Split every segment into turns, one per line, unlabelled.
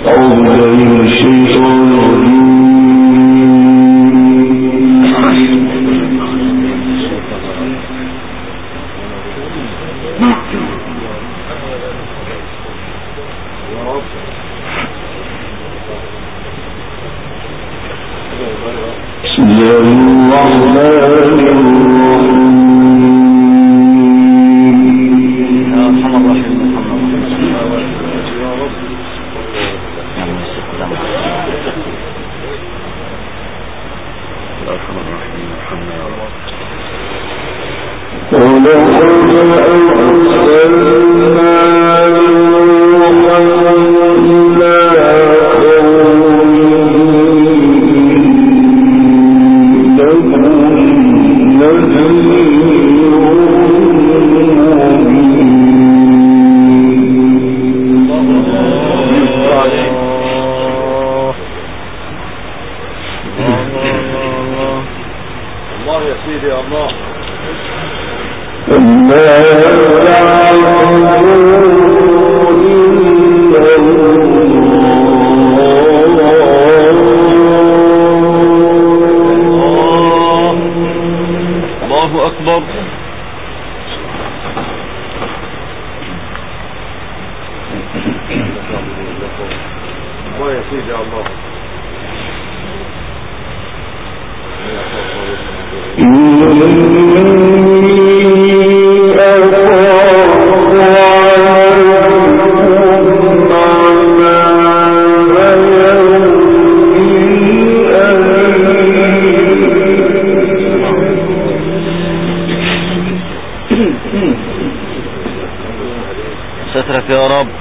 سترك يا رب.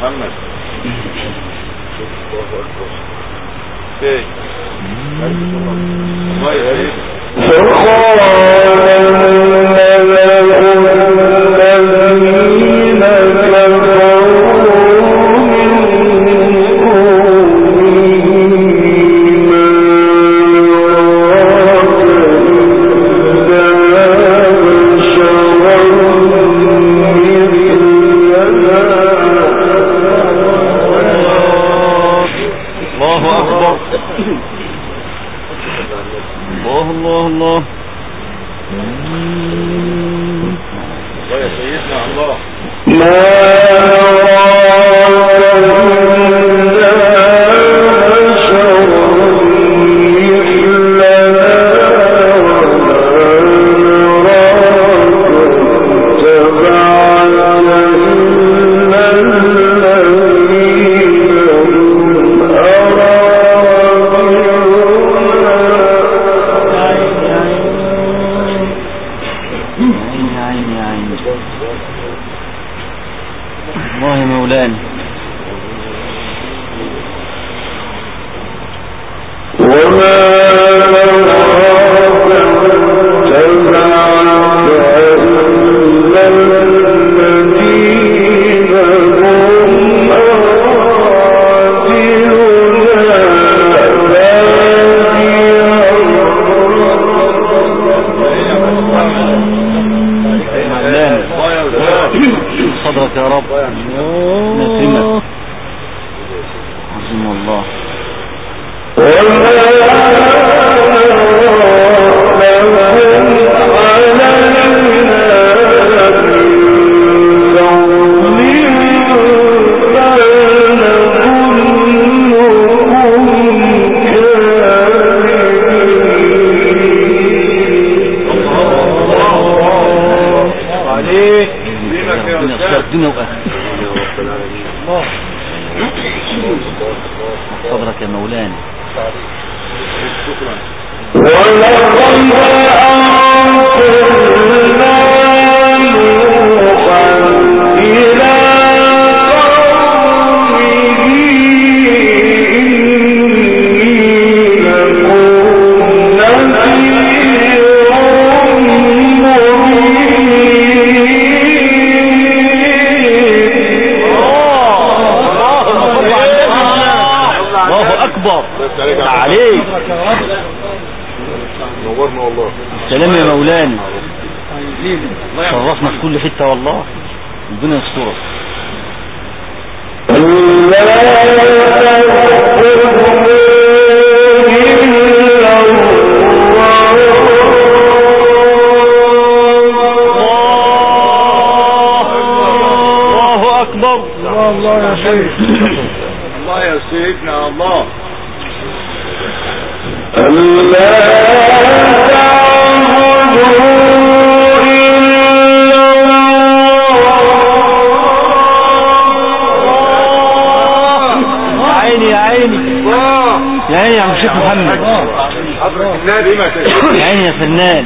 صدرك يا رب نسمك عظيم الله. صدرك يا مولانا. عليك نورنا والله. سلام يا مولانا، شرفنا في كل حته والله، ربنا يسترك.
الله يا سيدنا الله.
يا عيني يا عم الشيخ محمد، يا عيني يا فنان.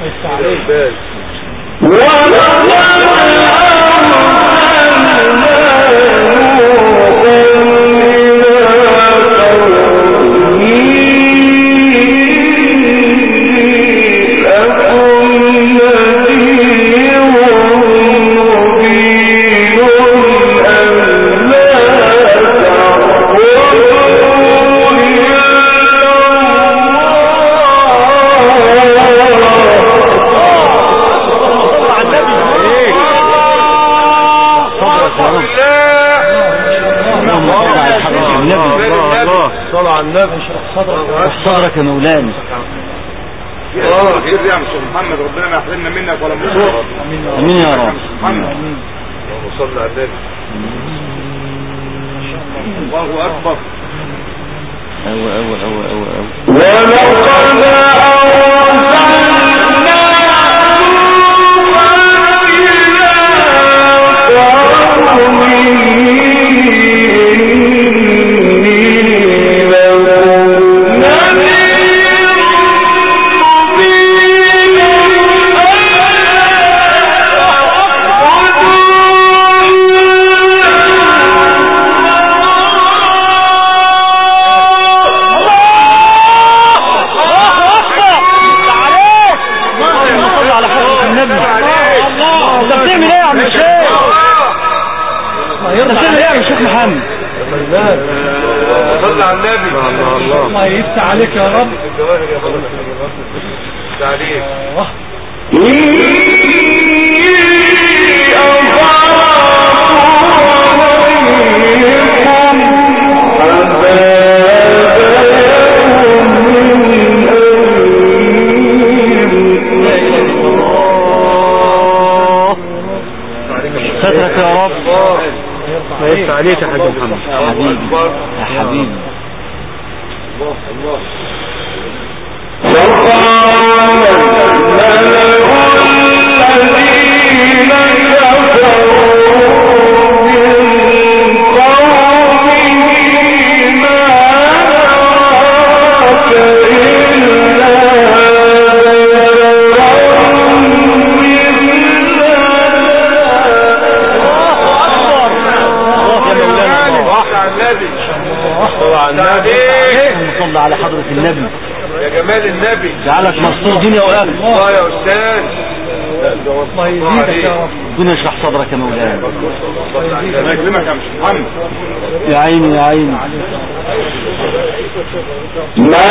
صدرك يا مولانا.
خير يا مستر محمد، ربنا ما يحرمنا منك ولا من صوتك.
امين يا رب.
امين. وصلنا على النبي. الله اكبر.
ولقد
صلى على النبي.
الله يفتح عليك يا رب.
تعليق
سترك يا رب.
يفتح عليك يا حاج محمد.
يا حبيبي يا حبيبي.
الله
صلى على حضرة النبي
يا جمال النبي،
جعلك مستور دنيا واخره.
الله يا استاذ.
الله يزيدك يا رب.
ربنا يشرح صدرك يا مولانا.
الله يكرمك يا مستر محمد.
يا عيني يا عيني.
ما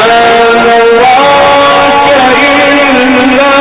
نراك إلا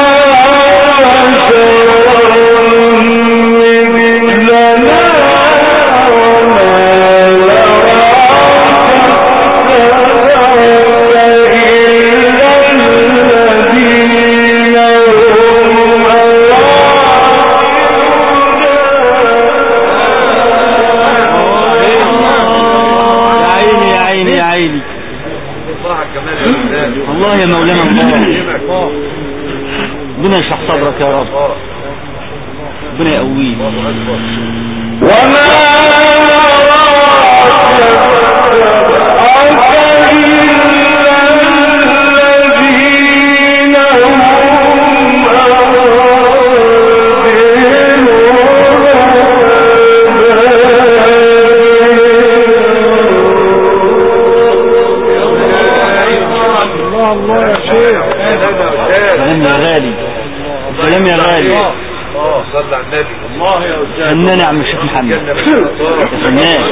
الله يا مولانا الله. ربنا يشرح صدرك يا رب. ربنا يقويك.
وما
سلام يا غالي.
صلى على النبي. الله يا استاذ.
فنان يا عم الشيخ محمد. يا فنان.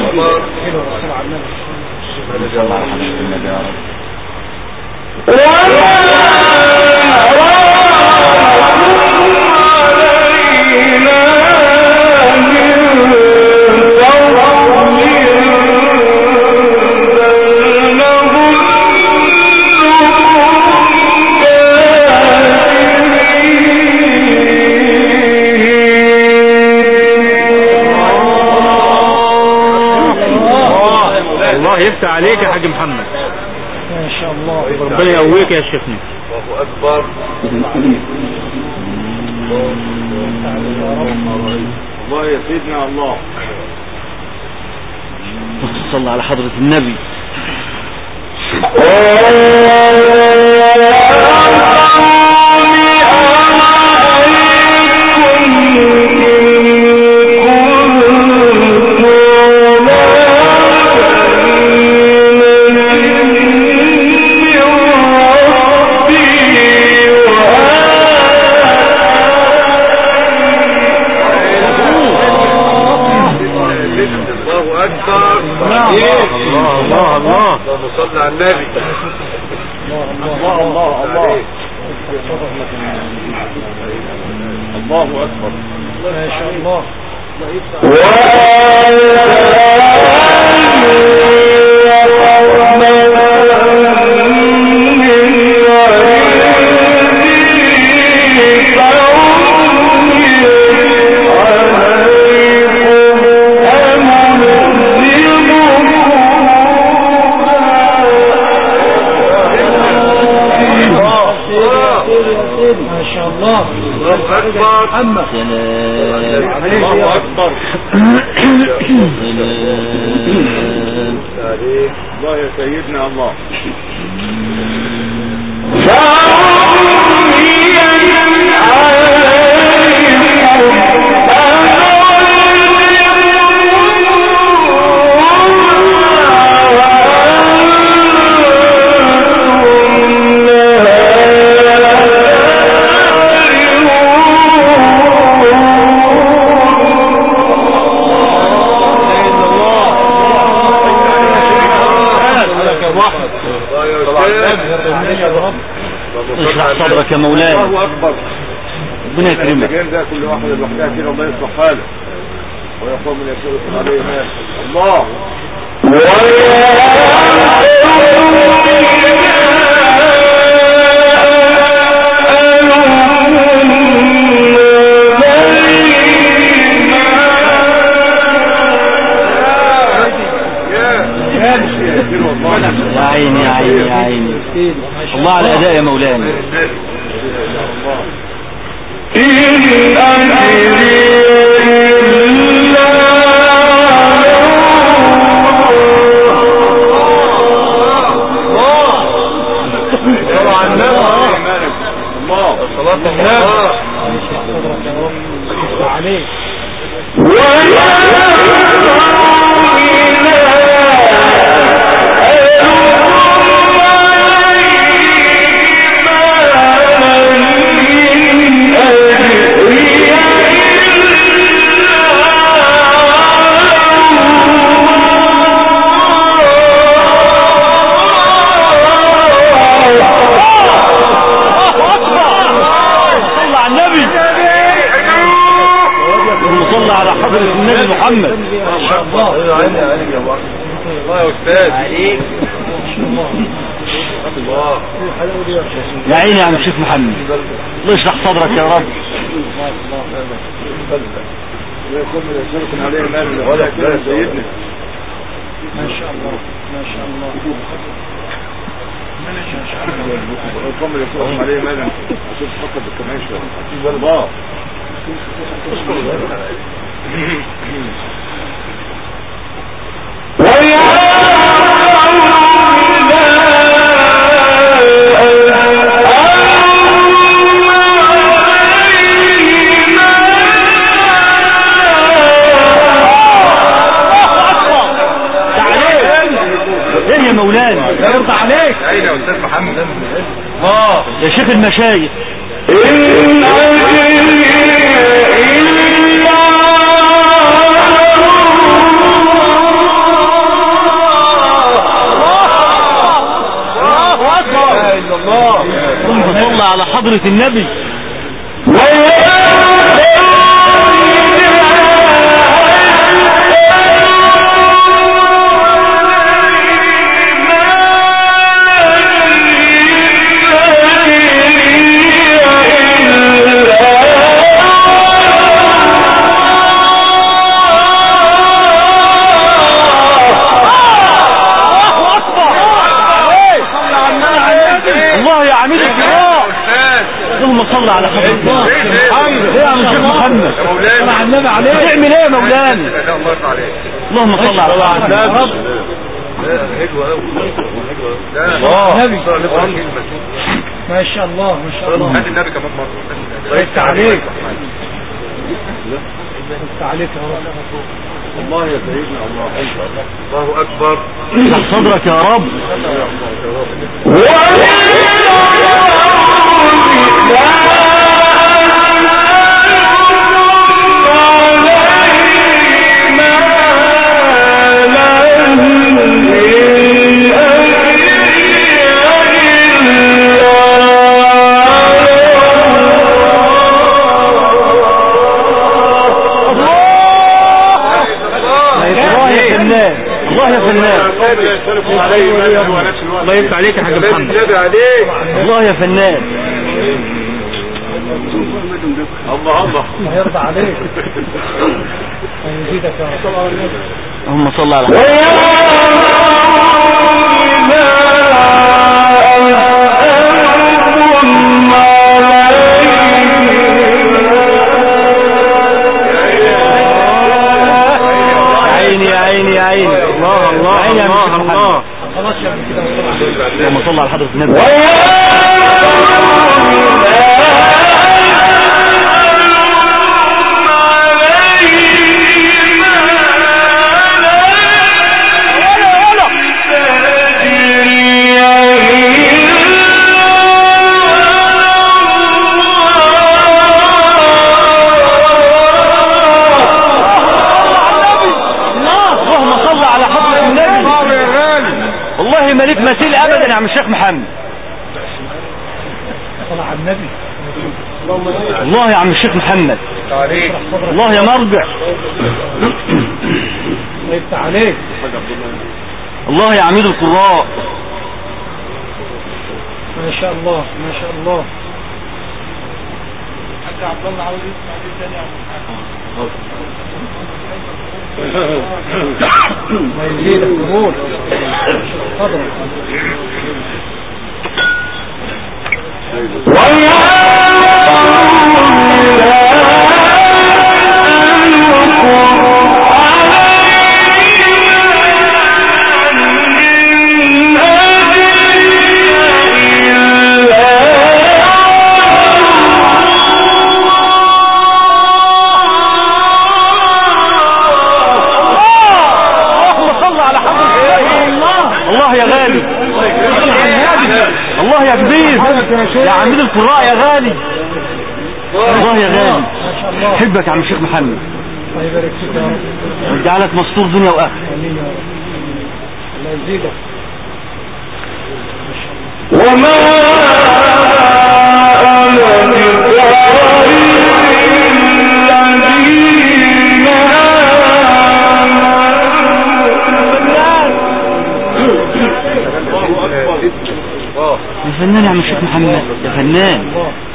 صلى على حضرة النبي يا رب.
الله يفتح عليك يا حاج محمد.
ما شاء الله.
ربنا يقويك يا شيخنا.
الله اكبر. الله يا سيدنا الله.
صلى على حضرة النبي.
صلى على النبي. الله اكبر.
ما شاء الله. ما شاء الله.
الله اكبر.
محمد.
الله اكبر. الله يا سيدنا الله.
اشرح صدرك يا مولاي.
الله اكبر.
ربنا يكرمك.
ده كل واحد لوحدها كده الله يصلح حاله ويقوم من يشرف عليه مال. الله
يا عيني يا عيني يا عيني. الله على الأداء يا مولانا. محمد
ما شاء الله. الله يا استاذ عليك. الله
يا عيني يا عم الشيخ محمد. الله يشرح صدرك يا رب.
ويكون من يشرف عليه مال ولا كده سيدنا.
ما شاء الله. ما شاء الله.
ويكون من يشرف عليه مال عشان تفكر بالكمان شويه. الله
يا مولانا
يرضى عليك.
اين يا استاذ محمد؟
يا شيخ المشايخ. صلى على حضرة النبي. صل على حضرة محمد. ايه يا عم الشيخ محمد
يا مولانا
مع النبي عليه.
تعمل ايه يا مولانا؟
الله يرضى عليك.
اللهم صل على
النبي. حلو قوي.
النبي ما شاء الله ما شاء الله.
هات النبي كمان مرة.
ضيفت عليك ضيفت عليك يا رب.
الله يا سيدنا الله أكبر.
افتح صدرك يا رب. الله يا فنان. الله يفتح عليك يا حاج محمد. الله يا فنان.
الله
الله يرضى عليك ويزيدك يا رب.
اللهم صل على عيني الله عيني الله.
خلاص يا ابن كده.
اللهم صل على حضرة النبي. مالك مثيل ابدا يا عم الشيخ محمد.
صلى على النبي.
الله يا عم الشيخ محمد. الله يا مرجع.
ضيفت عليك.
الله يا عميد القراء.
ما شاء الله ما شاء الله.
حاج عبد الله عاوز يسمع دي ثاني يا
ما يزيدك قبول. تفضل.
الله يا غالي. الله يا كبير يا عميد القراء يا غالي. الله يا غالي. حبك يا عم الشيخ محمد.
الله يبارك فيك يا رب.
ويجعلك مستور دنيا واخره.
امين يا رب. الله يزيدك.
وما أنا بطارد
يا فنان يا عم الشيخ محمد يا فنان.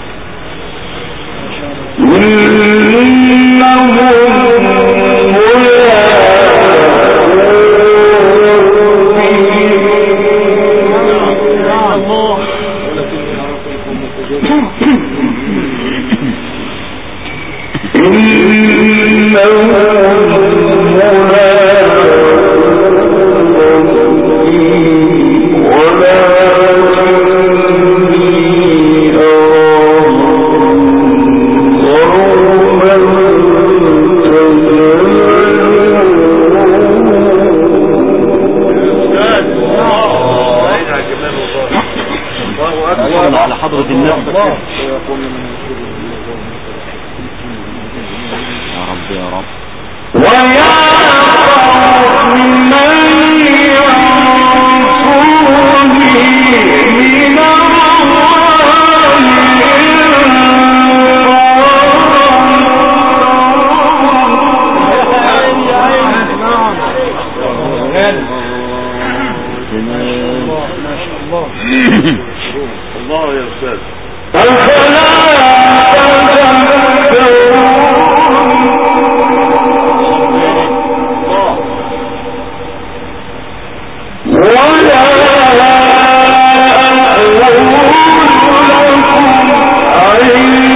على حضرة النبي يا رب يا رب.
الله يا أستاذ.
ولا أقول لكم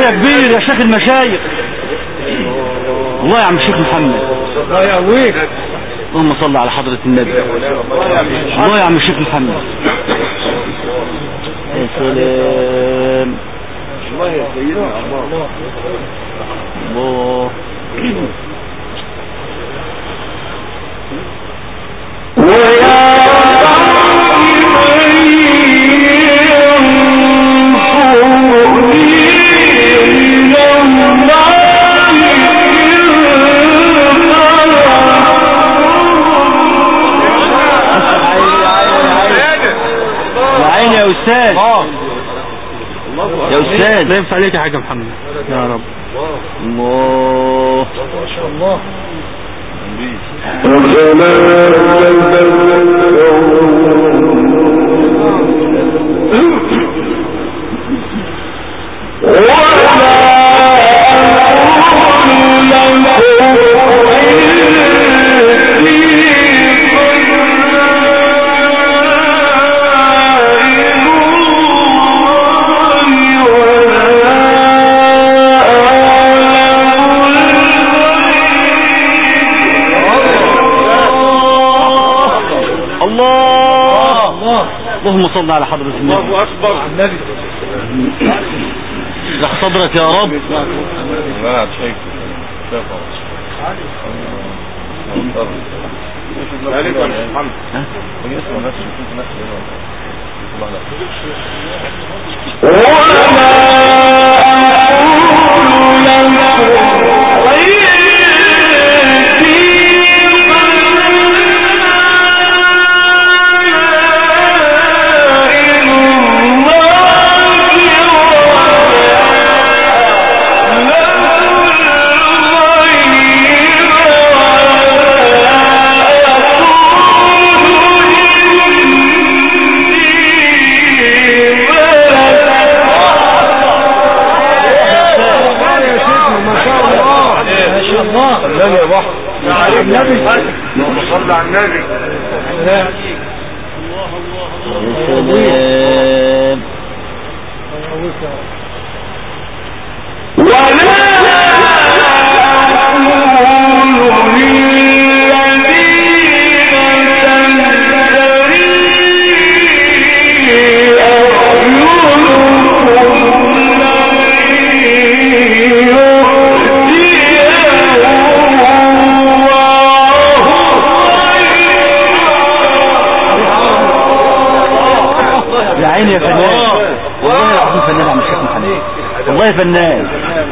يا كبير يا شيخ المشايخ. الله يا عم الشيخ محمد.
الله يقويك.
اللهم صل على حضرة النبي. الله يا عم الشيخ محمد. يا سلام.
الله يا سيدنا الله.
الله. يا أستاذ يا أستاذ لا ينفع عليك حاجة محمد يا رب. الله
ما شاء الله.
اللهم صل على حضرة النبي.
الله أكبر.
النبي
اشرح صدرك يا رب.
لا شيء عليك يا محمد. يسمع نفسه يشوف نفسه. النبي صلى على النبي.
يا سلام. يا فنان والله العظيم فنان عم الشيخ محمد. والله فنان.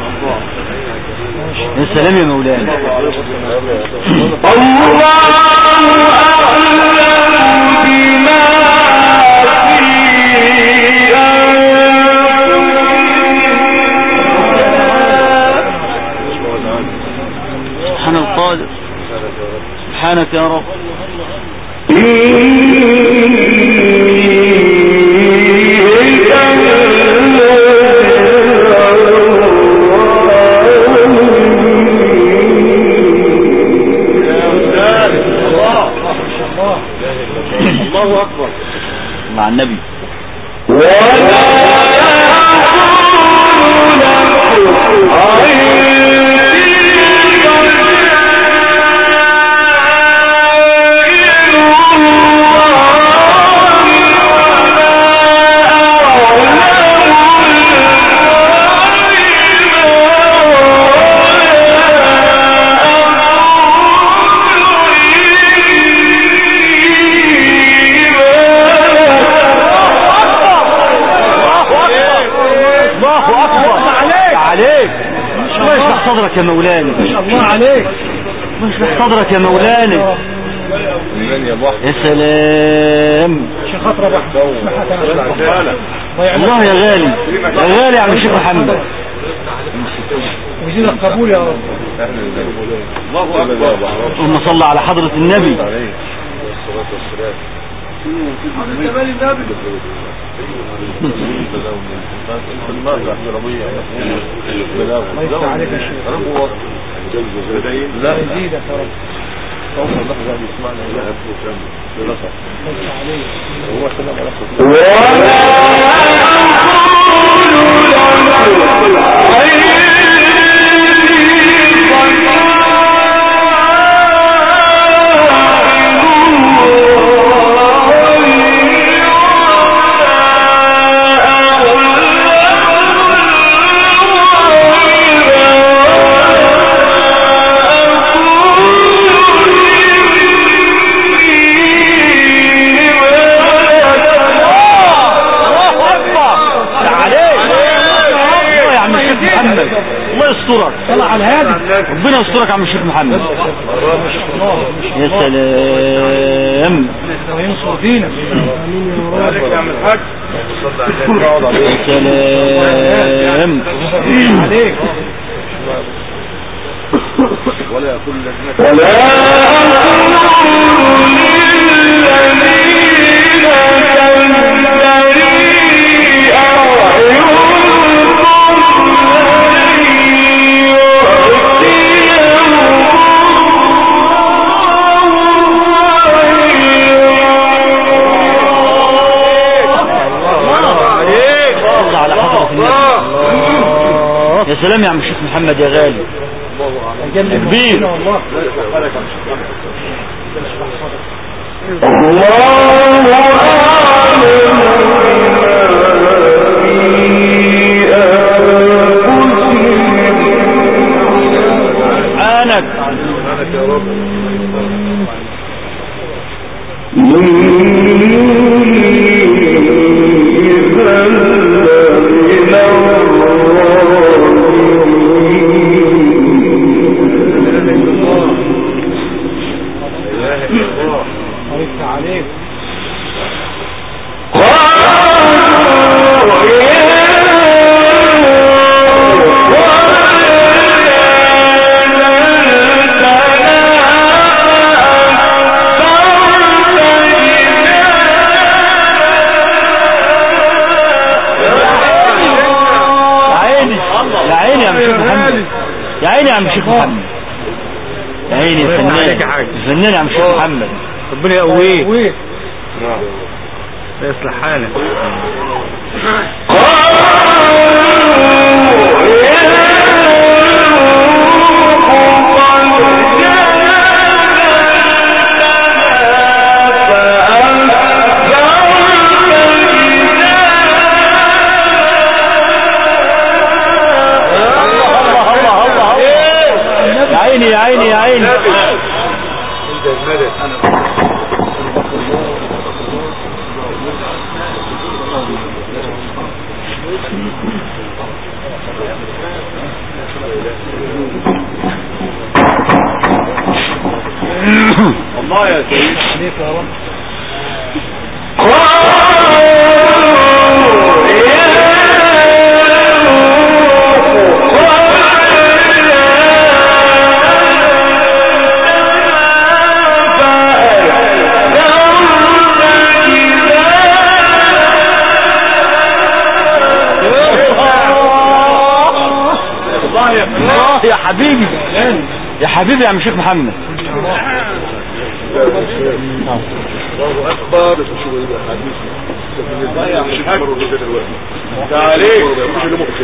يا سلام يا مولانا.
الله أعلم بما
سبحان القادر. سبحانك يا رب.
الله أكبر.
مع النبي. صدرك يا مولانا.
ما شاء الله عليك.
اشرح صدرك يا مولانا. يا سلام.
شيخ خاطر ابو احمد.
الله يا غالي يا غالي يا عم الشيخ محمد.
وزيد القبول يا رب.
الله أكبر.
اللهم صل على حضرة النبي.
الله عليك يا شيخ. لا يزيدك يا رب.
ولا
محمد. الله يسترك.
طلع على هذا.
ربنا يسترك يا عم الشيخ محمد. يا سلام.
وينصر دينك.
عليك يا عم الحاج.
يا سلام
عليك.
ولا كل لجنة
يا سلام يا عم الشيخ محمد يا غالي. كبير. سبحانك
يا رب.
عليك.
يا عيني يا عم الشيخ محمد. يا عيني يا فنان. فنان يا عم الشيخ محمد. ربنا يقويك. يصلح حالك. يا عيني يا عيني.
الله يا سيدي.
عليك يا رب.
يا حبيبي يا حبيبي يا عم الشيخ محمد.
الله اكبر. يا عم الحاج تعاليك مش اللي ممكن.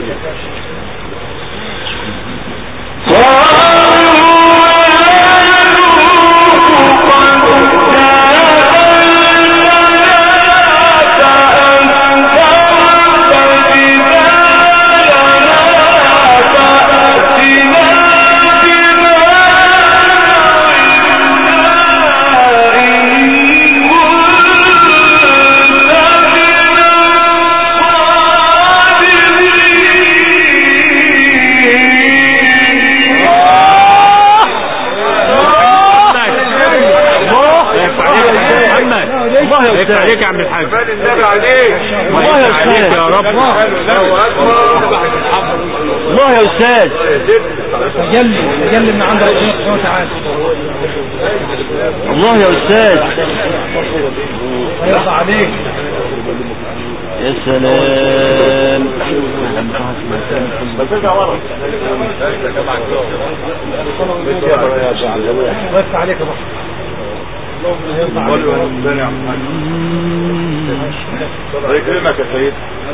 عليك يا عم الحاج.
النبي عليك.
الله يا استاذ يا رب. الله يا استاذ.
تجلي من عند ربنا سبحانه وتعالى.
الله يا استاذ.
يرضى عليك.
يا سلام.
بس عليك يا بابا.
الله يكرمك يا سيد.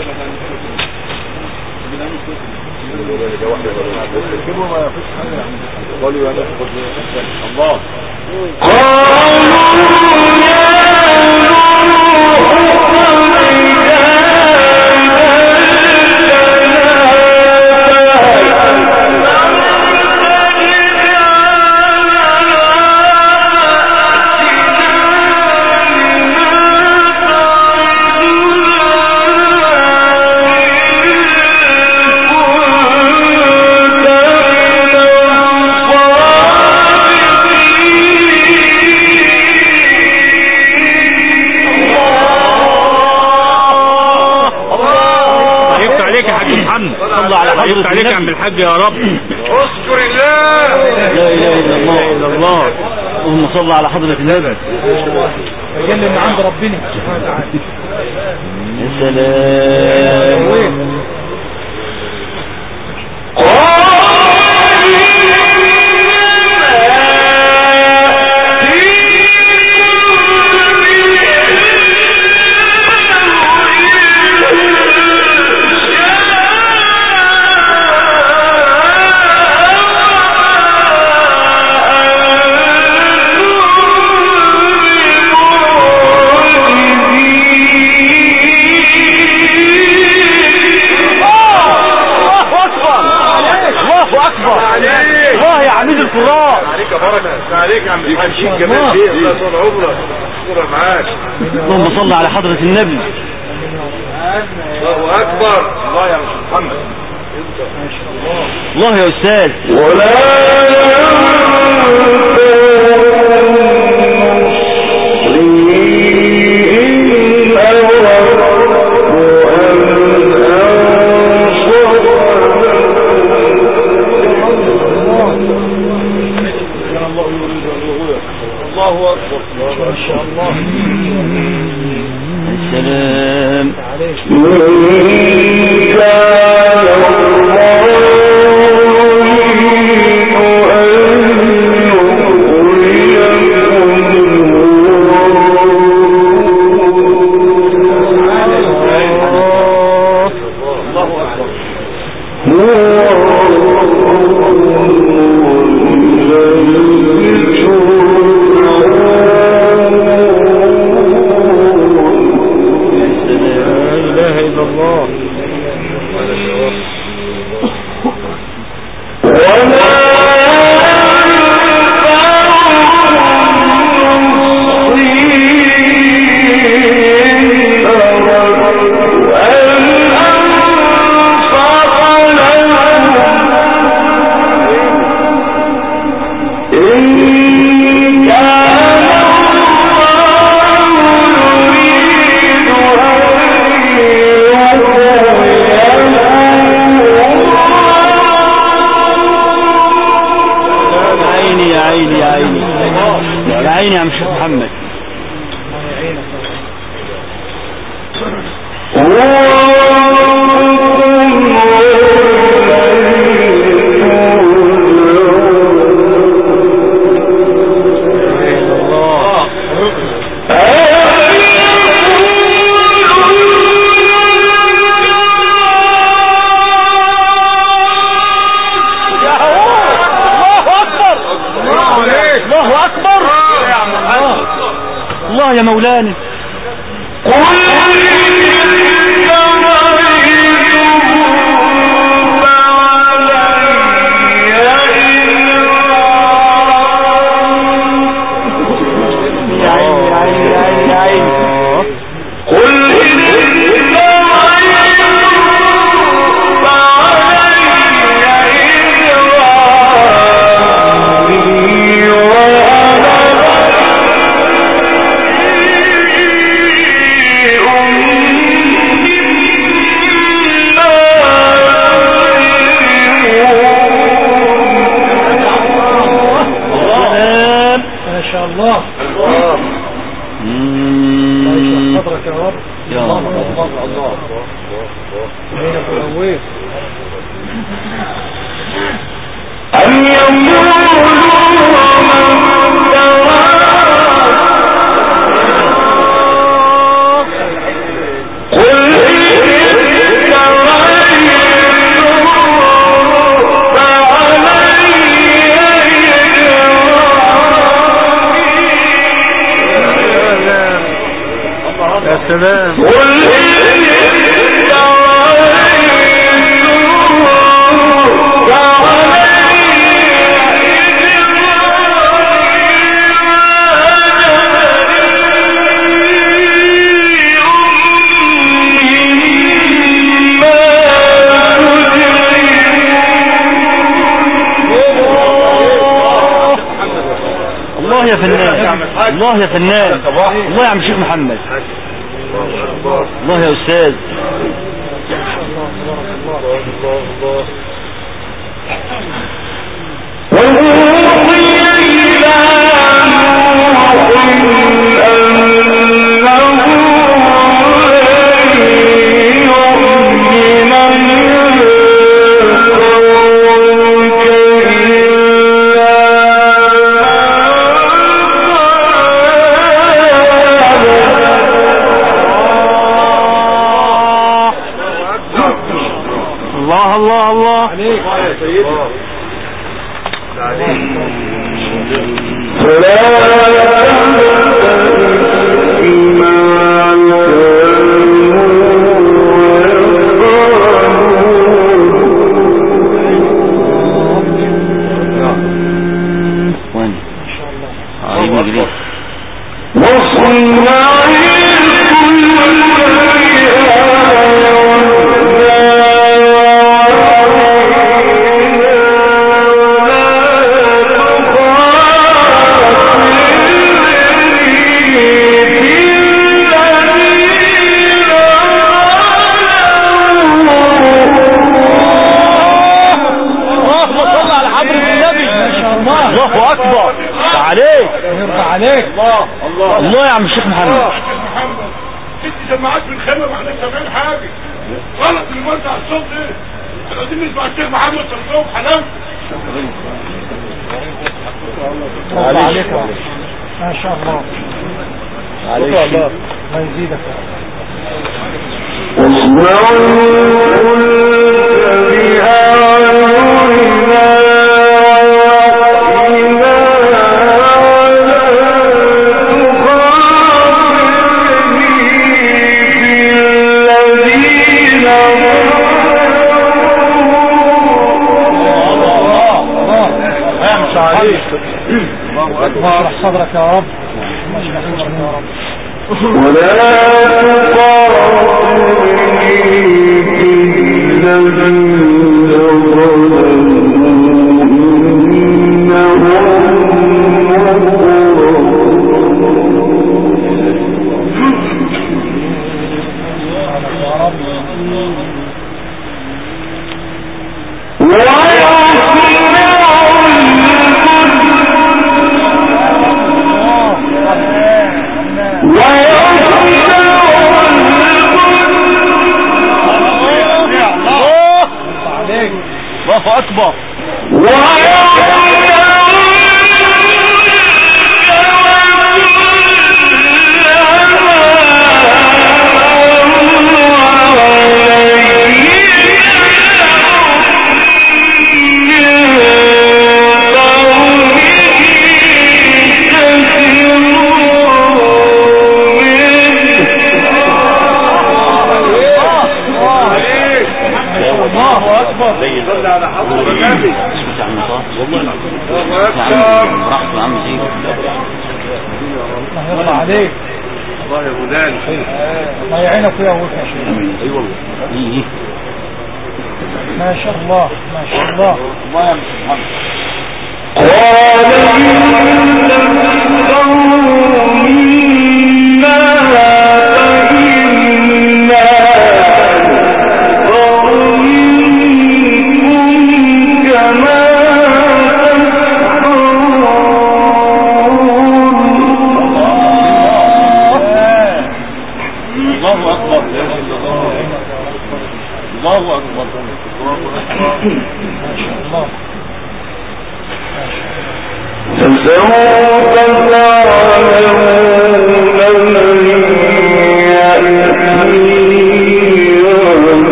الله
محمد. صلى على حضرة عليك يا عم الحاج يا رب.
اذكر الله.
لا اله الا الله. اللهم صل على حضرة النبي.
تجلي من عند ربنا سبحانه وتعالى.
يا سلام. الله يا عميد القراء.
عليك يا بركه. عليك يا عم الحاج جمال دي. الله يطول عمرك. اشكرك معاك.
اللهم صل على حضرة النبي.
الله اكبر. الله يا محمد.
الله يا استاذ.
الله اكبر. ما شاء الله.
السلام. يا مولانا. الله يا فنان. الله يا عم الشيخ محمد. الله يا أستاذ. الله يا عم الشيخ محمد
انت سماعات في الخيمه ما احنا سامعين حاجه غلط اللي موزع الصوت ايه؟ احنا عايزين نسمع الشيخ محمد صلى حلال.
الله عليك ما شاء الله عليك الله ما يزيدك اشرح صدرك يا رب اشرح صدرك يا رب
ولا تقاطعني في الذين ظلموا
الله أكبر
عليك
الله يا فلان
الله يعينك يا ابوك يا شيخ.
اي والله
ما شاء الله ما شاء الله
الله يا محمد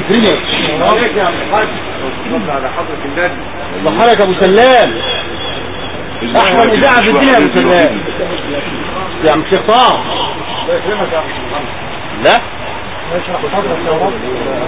يكرمك.
عليك يا عم الحاج. صلى على حضرة النبي.
الله حالك ابو سلام. احسن اذاعه في الدنيا يا ابو سلام. يا عم الشيخ طه.
الله يكرمك يا عم محمد.
لا
اشرح حضرتك يا رب.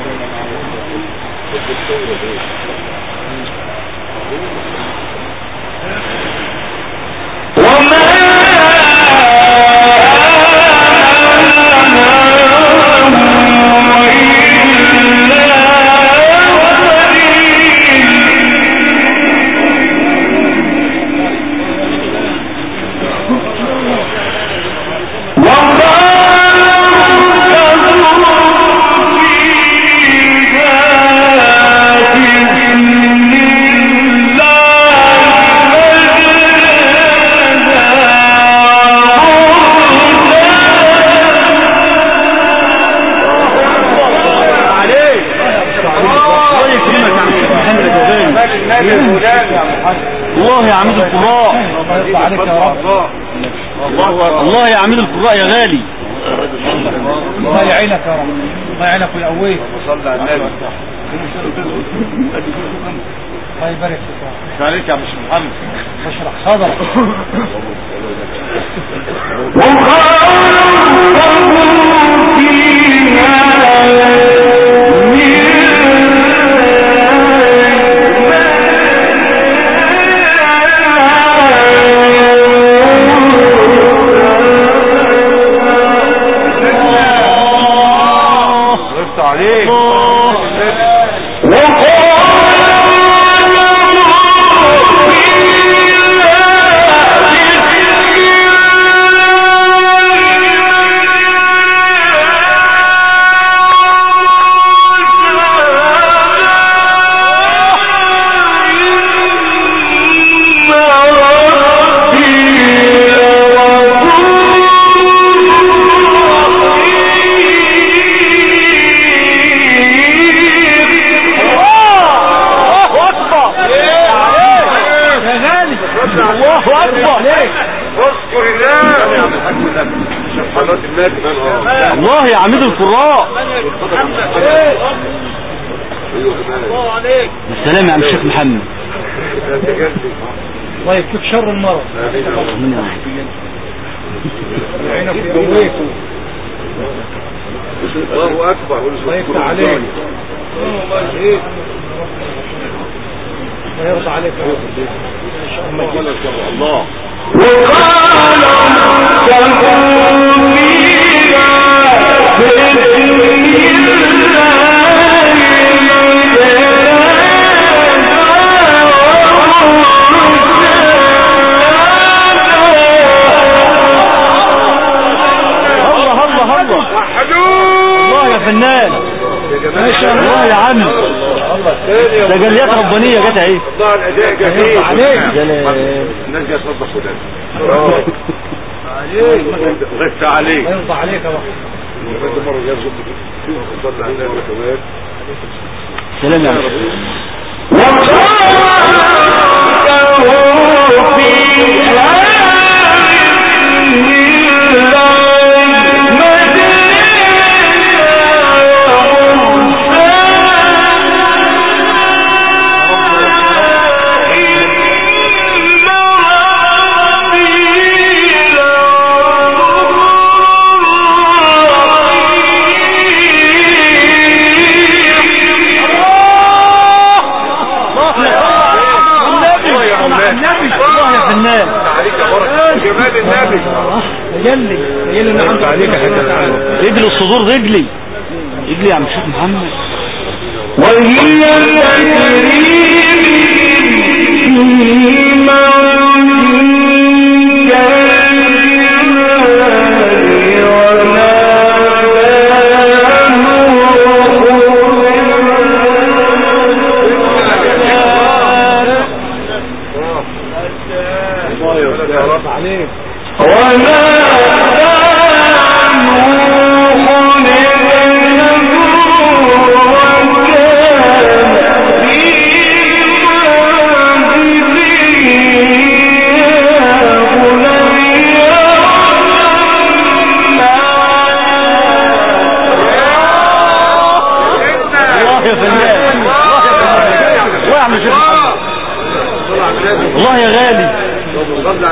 الله يا عميد القراء. الله يا عميد القراء يا غالي.
الله يعينك يا رب. الله يعينك ويقويك.
صلى على النبي.
الله يبارك فيك.
مش عليك يا عم محمد.
اشرح صدرك.
الله يا عميد القراء.
الله عليك.
السلام يا عم الشيخ محمد.
الله يكفيك شر المرض. يعينك ويقويك.
الله اكبر.
الله يفتح عليك. الله يرضى عليك يا رب.
الله.
الله يا فنان. الله يا عم. ده جليات ربانية جت اهي.
الله الاداء جميل
عليك.
الناس جايه تصدق وده عليك غث عليك.
الله يرضى عليك يا رب.
مره جايه صدق على النبي كمان.
سلام يا عم. رجل الصدور رجلي يا عم الشيخ محمد.
وهي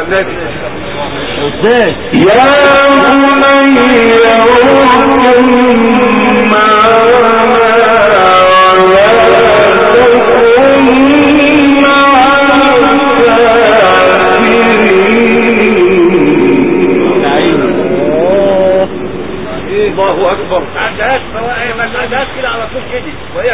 ازاي
يا بني اركب معنا ولا تكن مع الكافرين.
الله اكبر.
ما عندهاش كده على طول كده وهي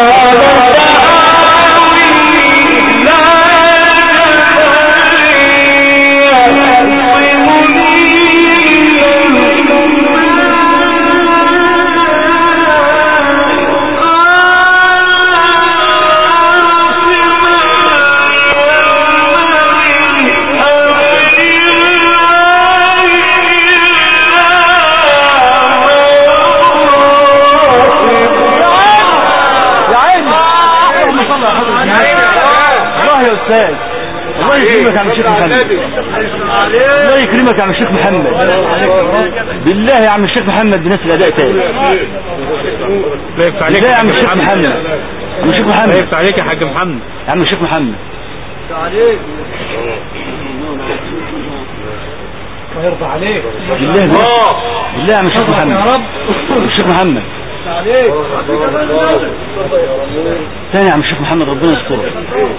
الله يكرمك يا عم الشيخ محمد. الله يكرمك يا عم الشيخ محمد. بالله يا عم الشيخ محمد بنفس الاداء تاني. بالله يا عم الشيخ محمد. عم الشيخ محمد
يفتح عليك يا حاج محمد.
يا عم الشيخ محمد
ويرضى عليك
بالله بالله يا عم الشيخ محمد.
يا رب
الشيخ محمد
عليك
ثاني يا عم الشيخ محمد ربنا يسترك.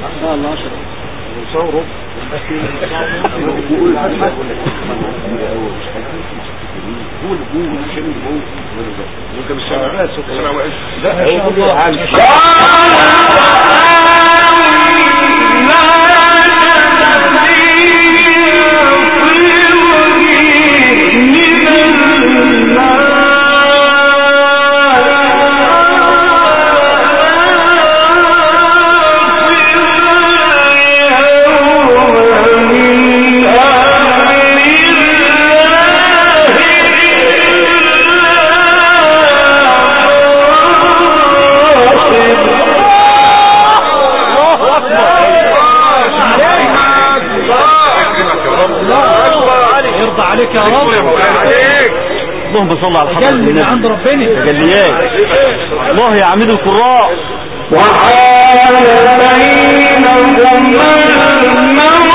عليك يا رب.
اللهم صل على الحضر
من عند ربنا
تجليات الله يا عميد القراء.
وحال بينهم الموت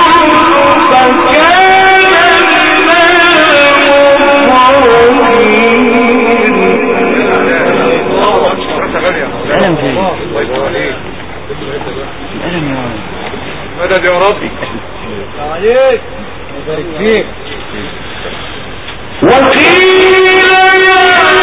فكان
الألم فين؟ الألم يا
مدد يا ربي
عليك وبارك فيك.
وقيل يا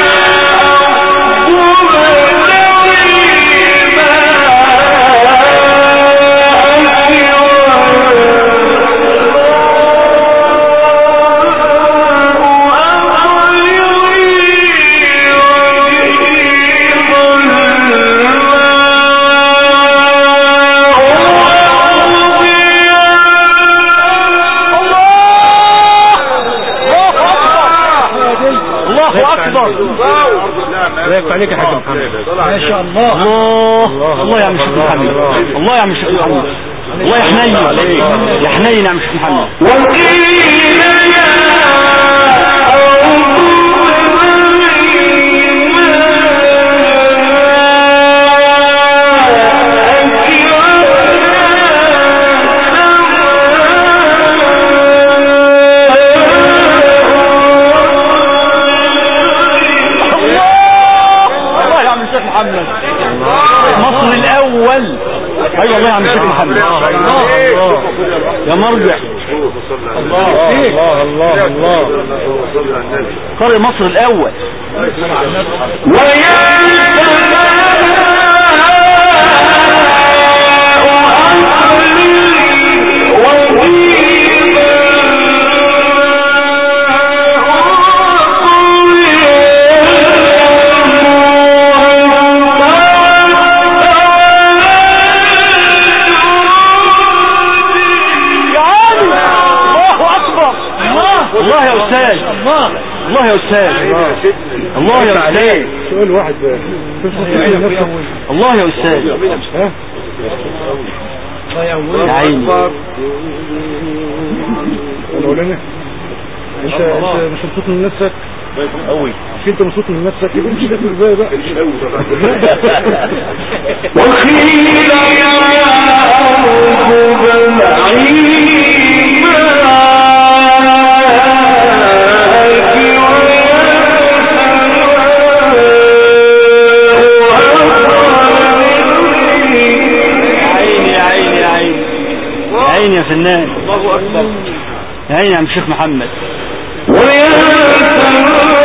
يفتح عليك يا حاج محمد.
ما شاء الله.
الله يا عم الشيخ محمد. الله يا عم الشيخ محمد. الله يا حنين يا حنين يا عم الشيخ محمد.
وقيل يا
مصر الاول. ايوه والله يا عم الشيخ محمد يا مرجع.
الله الله الله
قارئ مصر الاول.
ويا
الله يا استاذ. الله يا استاذ. الله يا استاذ.
سؤال واحد
الله يا استاذ. يا عيني
مولانا انت مش مبسوط من نفسك
قوي.
مش انت مبسوط من نفسك يبقى مش داخل الباقي بقى.
وقيل يا أرض بلعي
يا فنان.
الله اكبر.
يا عيني يا عم الشيخ محمد.
ويا